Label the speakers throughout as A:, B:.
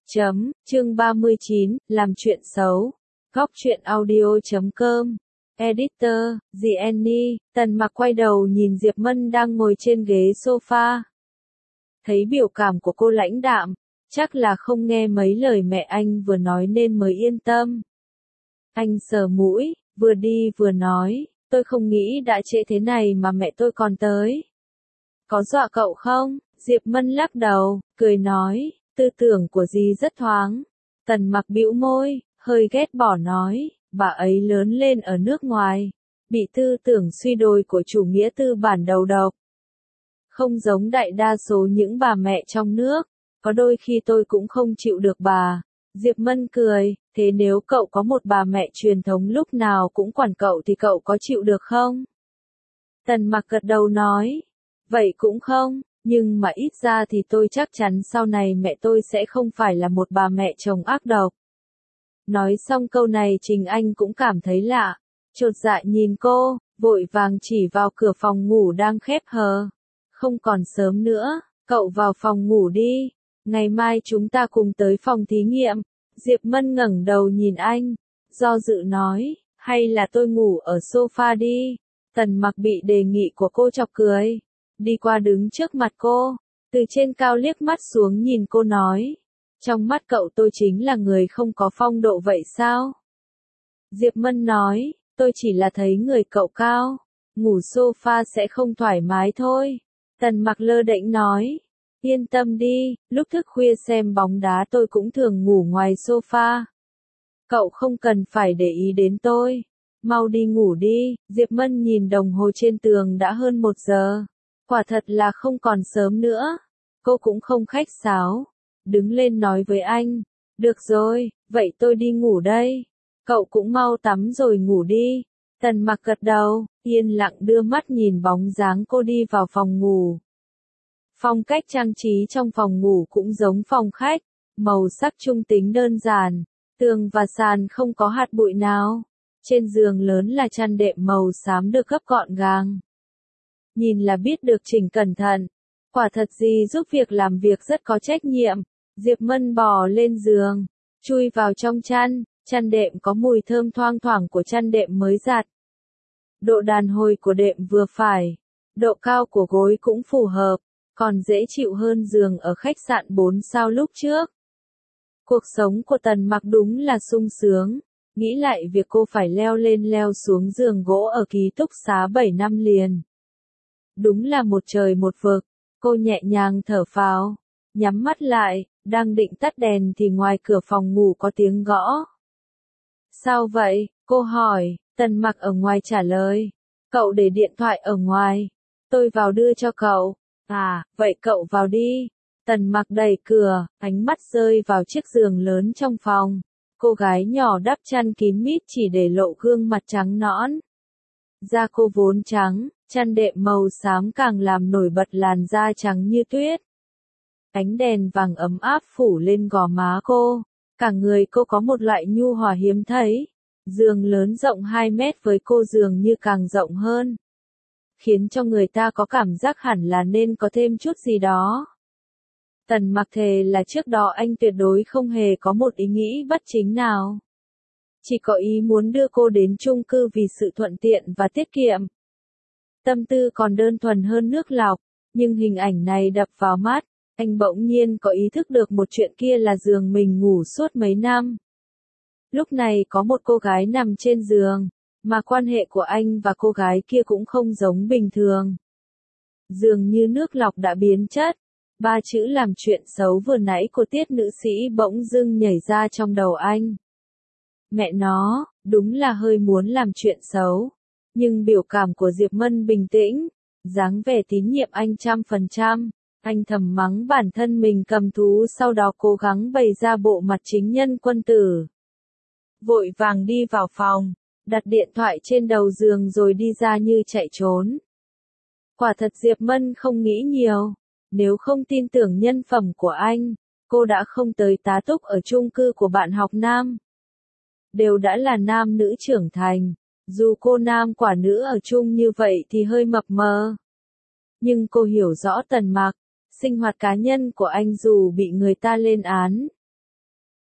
A: Chương 39, làm chuyện xấu. Góc truyện audio.com. Editor, The Annie. Tần Mặc quay đầu nhìn Diệp Mân đang ngồi trên ghế sofa. Thấy biểu cảm của cô lãnh đạm, chắc là không nghe mấy lời mẹ anh vừa nói nên mới yên tâm. Anh sờ mũi, vừa đi vừa nói, tôi không nghĩ đã trễ thế này mà mẹ tôi còn tới. Có dọa cậu không? Diệp Mân lắc đầu, cười nói, tư tưởng của dì rất thoáng. Tần Mặc bĩu môi, hơi ghét bỏ nói, bà ấy lớn lên ở nước ngoài, bị tư tưởng suy đồi của chủ nghĩa tư bản đầu độc. Không giống đại đa số những bà mẹ trong nước, có đôi khi tôi cũng không chịu được bà. Diệp Mân cười, thế nếu cậu có một bà mẹ truyền thống lúc nào cũng quản cậu thì cậu có chịu được không? Tần Mặc gật đầu nói, vậy cũng không, nhưng mà ít ra thì tôi chắc chắn sau này mẹ tôi sẽ không phải là một bà mẹ chồng ác độc. Nói xong câu này Trình Anh cũng cảm thấy lạ, chột dạ nhìn cô, vội vàng chỉ vào cửa phòng ngủ đang khép hờ. Không còn sớm nữa, cậu vào phòng ngủ đi, ngày mai chúng ta cùng tới phòng thí nghiệm. Diệp Mân ngẩng đầu nhìn anh, do dự nói, hay là tôi ngủ ở sofa đi. Tần Mặc bị đề nghị của cô chọc cười, đi qua đứng trước mặt cô, từ trên cao liếc mắt xuống nhìn cô nói, trong mắt cậu tôi chính là người không có phong độ vậy sao? Diệp Mân nói, tôi chỉ là thấy người cậu cao, ngủ sofa sẽ không thoải mái thôi. Tần Mặc lơ đễnh nói, yên tâm đi, lúc thức khuya xem bóng đá tôi cũng thường ngủ ngoài sofa. Cậu không cần phải để ý đến tôi, mau đi ngủ đi. Diệp Mân nhìn đồng hồ trên tường đã hơn 1 giờ, quả thật là không còn sớm nữa. Cô cũng không khách sáo, đứng lên nói với anh, được rồi, vậy tôi đi ngủ đây. Cậu cũng mau tắm rồi ngủ đi. Tần Mặc gật đầu, yên lặng đưa mắt nhìn bóng dáng cô đi vào phòng ngủ. Phong cách trang trí trong phòng ngủ cũng giống phòng khách, màu sắc trung tính đơn giản, tường và sàn không có hạt bụi nào. Trên giường lớn là chăn đệm màu xám được gấp gọn gàng. Nhìn là biết được chỉnh cẩn thận. Quả thật gì giúp việc làm việc rất có trách nhiệm. Diệp Mân bò lên giường, chui vào trong chăn đệm có mùi thơm thoang thoảng của chăn đệm mới giặt. Độ đàn hồi của đệm vừa phải, độ cao của gối cũng phù hợp, còn dễ chịu hơn giường ở khách sạn 4 sao lúc trước. Cuộc sống của Tần Mặc đúng là sung sướng, nghĩ lại việc cô phải leo lên leo xuống giường gỗ ở ký túc xá 7 năm liền. Đúng là một trời một vực, cô nhẹ nhàng thở phào, nhắm mắt lại, đang định tắt đèn thì ngoài cửa phòng ngủ có tiếng gõ. Sao vậy? Cô hỏi. Tần Mặc ở ngoài trả lời, cậu để điện thoại ở ngoài, tôi vào đưa cho cậu. À, vậy cậu vào đi. Tần Mặc đẩy cửa, ánh mắt rơi vào chiếc giường lớn trong phòng. Cô gái nhỏ đắp chăn kín mít chỉ để lộ gương mặt trắng nõn. Da cô vốn trắng, chăn đệm màu xám càng làm nổi bật làn da trắng như tuyết. Ánh đèn vàng ấm áp phủ lên gò má cô, cả người cô có một loại nhu hòa hiếm thấy. Giường lớn rộng 2 mét với cô dường như càng rộng hơn, khiến cho người ta có cảm giác hẳn là nên có thêm chút gì đó. Tần Mặc thề là trước đó anh tuyệt đối không hề có một ý nghĩ bất chính nào. Chỉ có ý muốn đưa cô đến chung cư vì sự thuận tiện và tiết kiệm. Tâm tư còn đơn thuần hơn nước lọc, nhưng hình ảnh này đập vào mắt, anh bỗng nhiên có ý thức được một chuyện kia là giường mình ngủ suốt mấy năm. Lúc này có một cô gái nằm trên giường, mà quan hệ của anh và cô gái kia cũng không giống bình thường. Dường như nước lọc đã biến chất, 3 chữ làm chuyện xấu vừa nãy của Tiết nữ sĩ bỗng dưng nhảy ra trong đầu anh. Mẹ nó, đúng là hơi muốn làm chuyện xấu. Nhưng biểu cảm của Diệp Mân bình tĩnh, dáng vẻ tín nhiệm anh 100%. Anh thầm mắng bản thân mình cầm thú, sau đó cố gắng bày ra bộ mặt chính nhân quân tử. Vội vàng đi vào phòng, đặt điện thoại trên đầu giường rồi đi ra như chạy trốn. Quả thật Diệp Mân không nghĩ nhiều, nếu không tin tưởng nhân phẩm của anh, cô đã không tới tá túc ở chung cư của bạn học nam. Đều đã là nam nữ trưởng thành, dù cô nam quả nữ ở chung như vậy thì hơi mập mờ. Nhưng cô hiểu rõ Tần Mặc, sinh hoạt cá nhân của anh dù bị người ta lên án,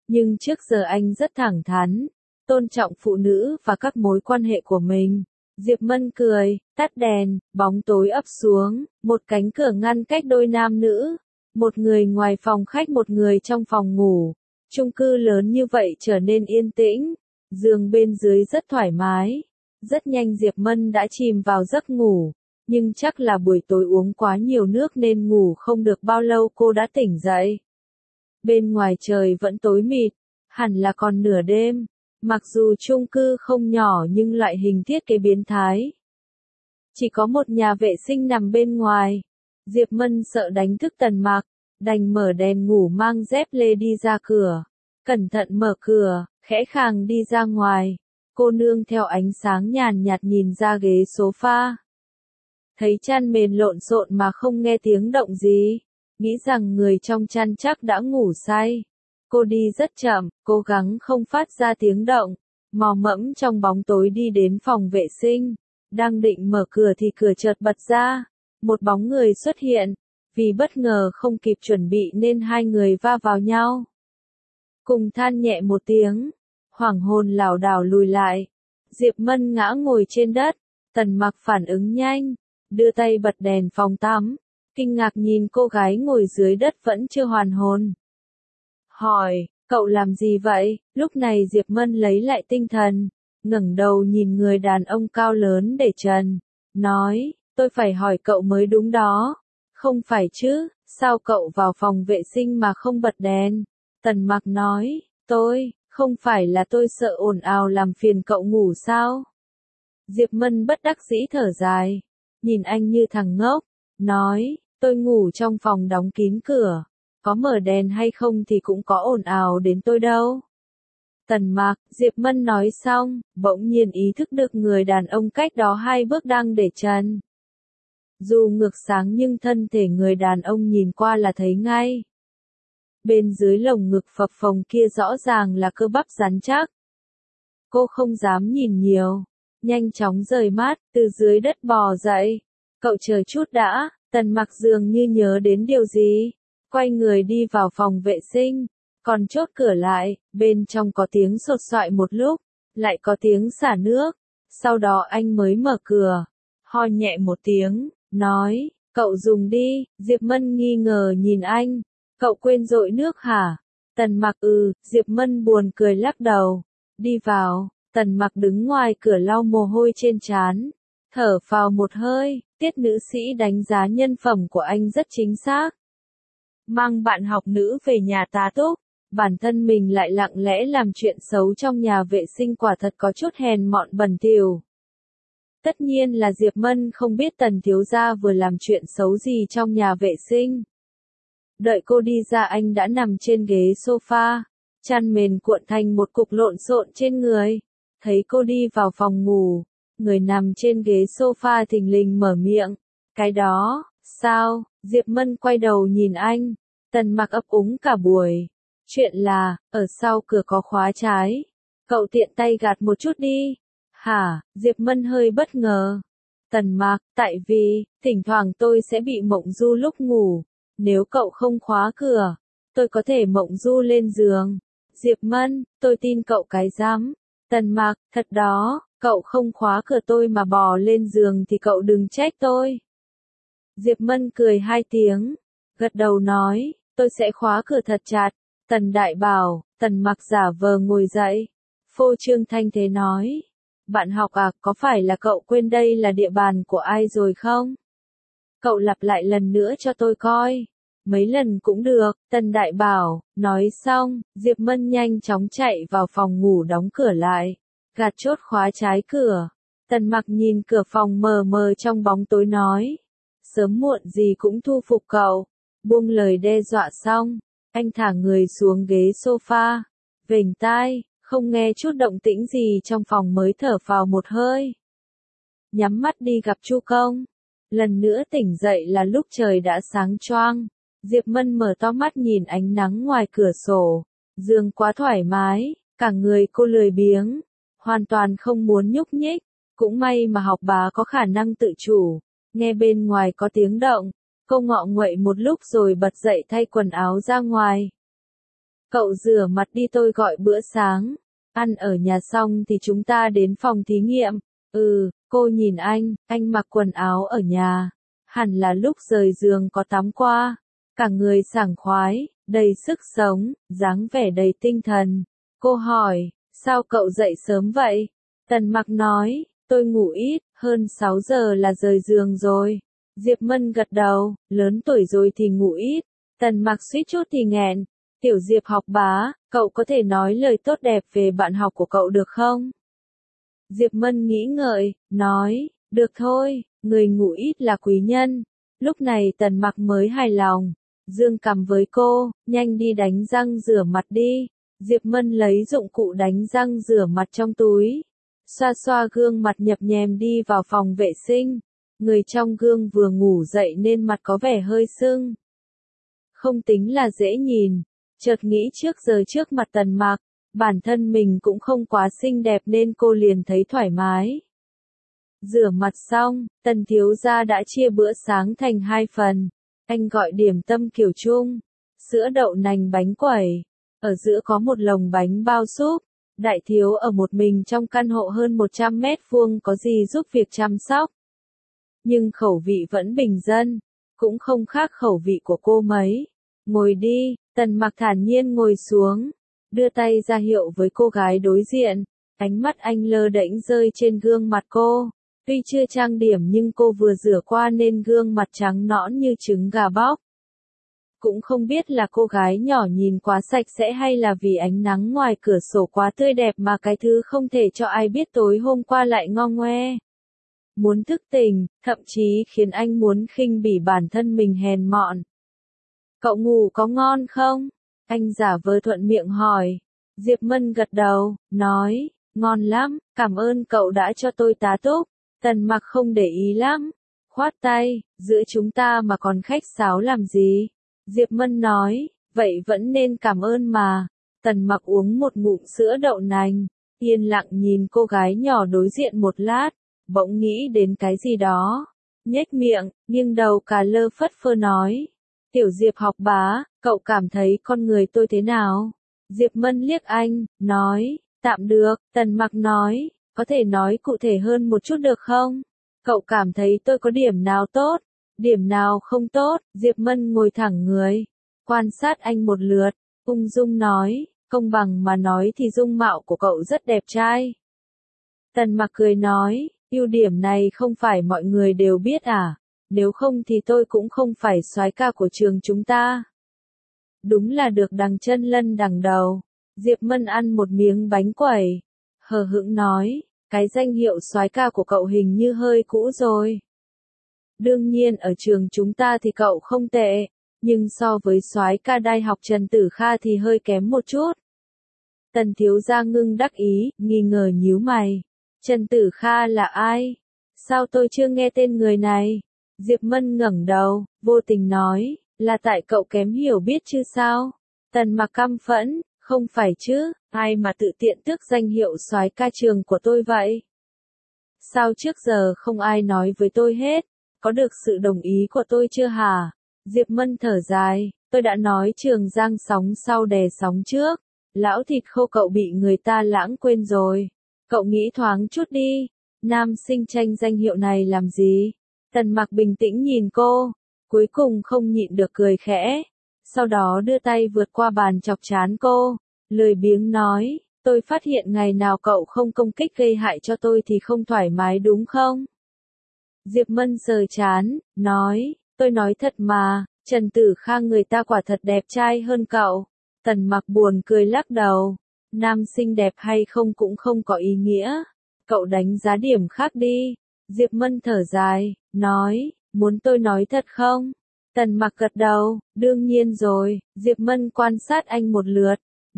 A: Nhưng trước giờ anh rất thẳng thắn, tôn trọng phụ nữ và các mối quan hệ của mình. Diệp Mân cười, tắt đèn, bóng tối ập xuống, một cánh cửa ngăn cách đôi nam nữ. Một người ngoài phòng khách, một người trong phòng ngủ. Chung cư lớn như vậy trở nên yên tĩnh, giường bên dưới rất thoải mái. Rất nhanh Diệp Mân đã chìm vào giấc ngủ, nhưng chắc là buổi tối uống quá nhiều nước nên ngủ không được bao lâu cô đã tỉnh dậy. Bên ngoài trời vẫn tối mịt, hẳn là còn nửa đêm. Mặc dù chung cư không nhỏ nhưng loại hình thiết kế biến thái. Chỉ có một nhà vệ sinh nằm bên ngoài. Diệp Mân sợ đánh thức Tần Mặc, đành mở đèn ngủ mang dép lê đi ra cửa. Cẩn thận mở cửa, khẽ khàng đi ra ngoài. Cô nương theo ánh sáng nhàn nhạt nhìn ra ghế sofa. Thấy chăn mền lộn xộn mà không nghe tiếng động gì. Nghĩ rằng người trong chăn chắc đã ngủ say. Cô đi rất chậm, cố gắng không phát ra tiếng động. Mò mẫm trong bóng tối đi đến phòng vệ sinh. Đang định mở cửa thì cửa chợt bật ra. Một bóng người xuất hiện. Vì bất ngờ không kịp chuẩn bị nên hai người va vào nhau. Cùng than nhẹ một tiếng. Hoảng hồn lảo đảo lùi lại. Diệp Mân ngã ngồi trên đất. Tần Mặc phản ứng nhanh. Đưa tay bật đèn phòng tắm. Kinh ngạc nhìn cô gái ngồi dưới đất vẫn chưa hoàn hồn. Hỏi, cậu làm gì vậy? Lúc này Diệp Mân lấy lại tinh thần. Ngẩng đầu nhìn người đàn ông cao lớn để trần. Nói, tôi phải hỏi cậu mới đúng đó. Không phải chứ, sao cậu vào phòng vệ sinh mà không bật đèn? Tần Mặc nói, không phải là tôi sợ ồn ào làm phiền cậu ngủ sao? Diệp Mân bất đắc dĩ thở dài. Nhìn anh như thằng ngốc. Nói, tôi ngủ trong phòng đóng kín cửa. Có mở đèn hay không thì cũng có ồn ào đến tôi đâu. Tần Mặc, Diệp Mân nói xong, bỗng nhiên ý thức được người đàn ông cách đó 2 bước đang để trần. Dù ngược sáng nhưng thân thể người đàn ông nhìn qua là thấy ngay. Bên dưới lồng ngực phập phồng kia rõ ràng là cơ bắp rắn chắc. Cô không dám nhìn nhiều, nhanh chóng rời mắt, từ dưới đất bò dậy. Cậu chờ chút đã, Tần Mặc dường như nhớ đến điều gì. Quay người đi vào phòng vệ sinh, còn chốt cửa lại, bên trong có tiếng sột soại một lúc, lại có tiếng xả nước. Sau đó anh mới mở cửa, ho nhẹ một tiếng, nói, cậu dùng đi. Diệp Mân nghi ngờ nhìn anh, cậu quên dội nước hả? Tần Mặc Diệp Mân buồn cười lắc đầu, đi vào. Tần Mặc đứng ngoài cửa lau mồ hôi trên trán, thở phào một hơi. Tiết nữ sĩ đánh giá nhân phẩm của anh rất chính xác. Mang bạn học nữ về nhà tá túc, bản thân mình lại lặng lẽ làm chuyện xấu trong nhà vệ sinh, quả thật có chút hèn mọn bẩn thỉu. Tất nhiên là Diệp Mân không biết Tần thiếu gia vừa làm chuyện xấu gì trong nhà vệ sinh. Đợi cô đi ra anh đã nằm trên ghế sofa, chăn mền cuộn thành một cục lộn xộn trên người. Thấy cô đi vào phòng ngủ, người nằm trên ghế sofa thình lình mở miệng. Cái đó, sao? Diệp Mân quay đầu nhìn anh. Tần Mặc ấp úng cả buổi. Chuyện là, ở sau cửa có khóa trái. Cậu tiện tay gạt một chút đi. Hả? Diệp Mân hơi bất ngờ. Tần Mặc, tại vì, thỉnh thoảng tôi sẽ bị mộng du lúc ngủ. Nếu cậu không khóa cửa, tôi có thể mộng du lên giường. Diệp Mân, tôi tin cậu cái rắm. Tần Mặc, thật đó, cậu không khóa cửa tôi mà bò lên giường thì cậu đừng trách tôi. Diệp Mân cười 2 tiếng, gật đầu nói, tôi sẽ khóa cửa thật chặt. Tần Đại bảo, Tần Mặc giả vờ ngồi dậy, phô trương thanh thế nói, bạn học à, có phải là cậu quên đây là địa bàn của ai rồi không? Cậu lặp lại lần nữa cho tôi coi. Mấy lần cũng được, Tần Đại bảo. Nói xong, Diệp Mân nhanh chóng chạy vào phòng ngủ đóng cửa lại, gạt chốt khóa trái cửa. Tần Mặc nhìn cửa phòng mờ mờ trong bóng tối nói, sớm muộn gì cũng thu phục cậu. Buông lời đe dọa xong, anh thả người xuống ghế sofa, vểnh tai, không nghe chút động tĩnh gì trong phòng mới thở phào một hơi. Nhắm mắt đi gặp Chu Công. Lần nữa tỉnh dậy là lúc trời đã sáng choang. Diệp Mân mở to mắt nhìn ánh nắng ngoài cửa sổ. Giường quá thoải mái, cả người cô lười biếng, hoàn toàn không muốn nhúc nhích. Cũng may mà học bá có khả năng tự chủ. Nghe bên ngoài có tiếng động, cô ngọ nguậy một lúc rồi bật dậy thay quần áo ra ngoài. Cậu rửa mặt đi, tôi gọi bữa sáng. Ăn ở nhà xong thì chúng ta đến phòng thí nghiệm. Cô nhìn anh mặc quần áo ở nhà. Hẳn là lúc rời giường có tắm qua. Cả người sảng khoái, đầy sức sống, dáng vẻ đầy tinh thần. Cô hỏi, sao cậu dậy sớm vậy? Tần Mặc nói, tôi ngủ ít, hơn 6 giờ là rời giường rồi. Diệp Mân gật đầu, lớn tuổi rồi thì ngủ ít. Tần Mặc suýt chút thì nghẹn. Tiểu Diệp học bá, cậu có thể nói lời tốt đẹp về bạn học của cậu được không? Diệp Mân nghĩ ngợi, nói, được thôi, người ngủ ít là quý nhân. Lúc này Tần Mặc mới hài lòng. Dương cằm với cô, nhanh đi đánh răng rửa mặt đi. Diệp Mân lấy dụng cụ đánh răng rửa mặt trong túi. Xoa xoa gương mặt nhập nhèm đi vào phòng vệ sinh. Người trong gương vừa ngủ dậy nên mặt có vẻ hơi sưng. Không tính là dễ nhìn. Chợt nghĩ trước giờ trước mặt Tần Mặc, bản thân mình cũng không quá xinh đẹp nên cô liền thấy thoải mái. Rửa mặt xong, Tần thiếu gia đã chia bữa sáng thành 2 phần. Anh gọi điểm tâm kiểu Trung, sữa đậu nành bánh quẩy. Ở giữa có một lồng bánh bao súp. Đại thiếu ở một mình trong căn hộ hơn 100 mét vuông có gì giúp việc chăm sóc. Nhưng khẩu vị vẫn bình dân, cũng không khác khẩu vị của cô mấy. Ngồi đi, Tần Mặc thản nhiên ngồi xuống, đưa tay ra hiệu với cô gái đối diện. Ánh mắt anh lơ đễnh rơi trên gương mặt cô. Tuy chưa trang điểm nhưng cô vừa rửa qua nên gương mặt trắng nõn như trứng gà bóc. Cũng không biết là cô gái nhỏ nhìn quá sạch sẽ hay là vì ánh nắng ngoài cửa sổ quá tươi đẹp mà cái thứ không thể cho ai biết tối hôm qua lại ngo ngoe. Muốn thức tỉnh, thậm chí khiến anh muốn khinh bỉ bản thân mình hèn mọn. Cậu ngủ có ngon không? Anh giả vờ thuận miệng hỏi. Diệp Mân gật đầu, nói, ngon lắm, cảm ơn cậu đã cho tôi tá túc. Tần Mặc không để ý lắm. Khoát tay, giữa chúng ta mà còn khách sáo làm gì? Diệp Mân nói, vậy vẫn nên cảm ơn mà. Tần Mặc uống một ngụm sữa đậu nành, yên lặng nhìn cô gái nhỏ đối diện một lát, bỗng nghĩ đến cái gì đó. Nhếch miệng, nghiêng đầu cà lơ phất phơ nói. Tiểu Diệp học bá, cậu cảm thấy con người tôi thế nào? Diệp Mân liếc anh, nói, tạm được. Tần Mặc nói, có thể nói cụ thể hơn một chút được không? Cậu cảm thấy tôi có điểm nào tốt, điểm nào không tốt? Diệp Mân ngồi thẳng người, quan sát anh một lượt, ung dung nói, công bằng mà nói thì dung mạo của cậu rất đẹp trai. Tần Mặc cười nói, ưu điểm này không phải mọi người đều biết à? Nếu không thì tôi cũng không phải soái ca của trường chúng ta. Đúng là được đằng chân lân đằng đầu. Diệp Mân ăn một miếng bánh quẩy, hờ hững nói, cái danh hiệu soái ca của cậu hình như hơi cũ rồi. Đương nhiên ở trường chúng ta thì cậu không tệ, nhưng so với soái ca đại học Trần Tử Kha thì hơi kém một chút. Tần thiếu gia ngưng đắc ý, nghi ngờ nhíu mày. Trần Tử Kha là ai? Sao tôi chưa nghe tên người này? Diệp Mân ngẩng đầu, vô tình nói, là tại cậu kém hiểu biết chứ sao? Tần Mặc căm phẫn, không phải chứ, ai mà tự tiện tước danh hiệu soái ca trường của tôi vậy? Sao trước giờ không ai nói với tôi hết? Có được sự đồng ý của tôi chưa hả? Diệp Mân thở dài, tôi đã nói Trường Giang sóng sau đè sóng trước. Lão thịt khô cậu bị người ta lãng quên rồi. Cậu nghĩ thoáng chút đi, nam sinh tranh danh hiệu này làm gì? Tần Mặc bình tĩnh nhìn cô, cuối cùng không nhịn được cười khẽ. Sau đó đưa tay vượt qua bàn chọc trán cô, lười biếng nói, tôi phát hiện ngày nào cậu không công kích gây hại cho tôi thì không thoải mái đúng không? Diệp Mân sờ trán, nói, tôi nói thật mà, Trần Tử Kha người ta quả thật đẹp trai hơn cậu. Tần Mặc buồn cười lắc đầu, nam sinh đẹp hay không cũng không có ý nghĩa, cậu đánh giá điểm khác đi. Diệp Mân thở dài, nói, muốn tôi nói thật không? Tần Mặc gật đầu, đương nhiên rồi. Diệp Mân quan sát anh một lượt,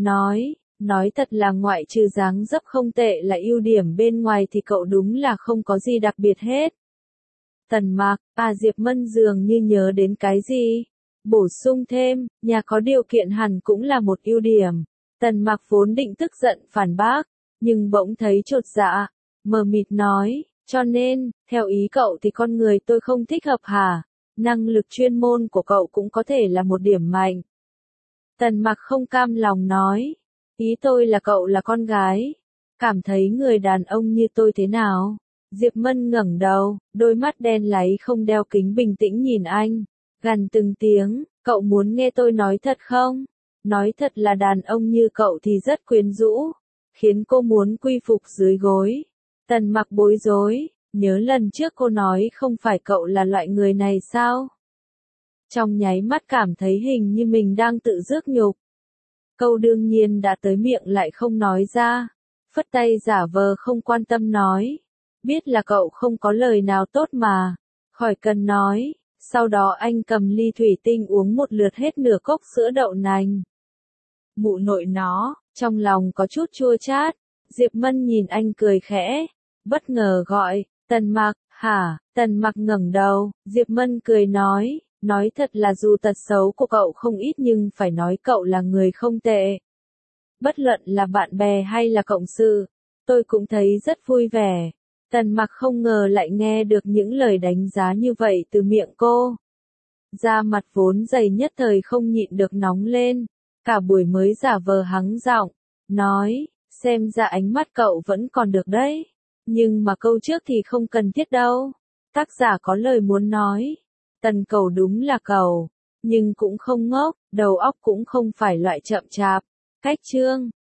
A: nói thật là ngoại trừ dáng dấp không tệ là ưu điểm bên ngoài thì cậu đúng là không có gì đặc biệt hết. Tần Mặc, Diệp Mân dường như nhớ đến cái gì, bổ sung thêm, nhà có điều kiện hẳn cũng là một ưu điểm. Tần Mặc vốn định tức giận phản bác, nhưng bỗng thấy chột dạ, mờ mịt nói, cho nên, theo ý cậu thì con người tôi không thích hợp hả? Năng lực chuyên môn của cậu cũng có thể là một điểm mạnh. Tần Mặc không cam lòng nói. Ý tôi là cậu là con gái. Cảm thấy người đàn ông như tôi thế nào? Diệp Mân ngẩng đầu, đôi mắt đen láy không đeo kính bình tĩnh nhìn anh. Gằn từng tiếng, cậu muốn nghe tôi nói thật không? Nói thật là đàn ông như cậu thì rất quyến rũ. Khiến cô muốn quy phục dưới gối. Tần Mặc bối rối, nhớ lần trước cô nói không phải cậu là loại người này sao? Trong nháy mắt cảm thấy hình như mình đang tự rước nhục. Câu đương nhiên đã tới miệng lại không nói ra. Phất tay giả vờ không quan tâm nói. Biết là cậu không có lời nào tốt mà. Khỏi cần nói. Sau đó anh cầm ly thủy tinh uống một lượt hết nửa cốc sữa đậu nành. Mụ nội nó, trong lòng có chút chua chát. Diệp Mân nhìn anh cười khẽ. Bất ngờ gọi, Tần Mặc, hả? Tần Mặc ngẩng đầu, Diệp Mân cười nói. Nói thật là dù tật xấu của cậu không ít nhưng phải nói cậu là người không tệ. Bất luận là bạn bè hay là cộng sự, tôi cũng thấy rất vui vẻ. Tần Mặc không ngờ lại nghe được những lời đánh giá như vậy từ miệng cô. Da mặt vốn dày nhất thời không nhịn được nóng lên, cả buổi mới giả vờ hắng giọng, nói, xem ra ánh mắt cậu vẫn còn được đấy, nhưng mà câu trước thì không cần thiết đâu. Tác giả có lời muốn nói, Tần Cầu đúng là cầu, nhưng cũng không ngốc, đầu óc cũng không phải loại chậm chạp. Cách chương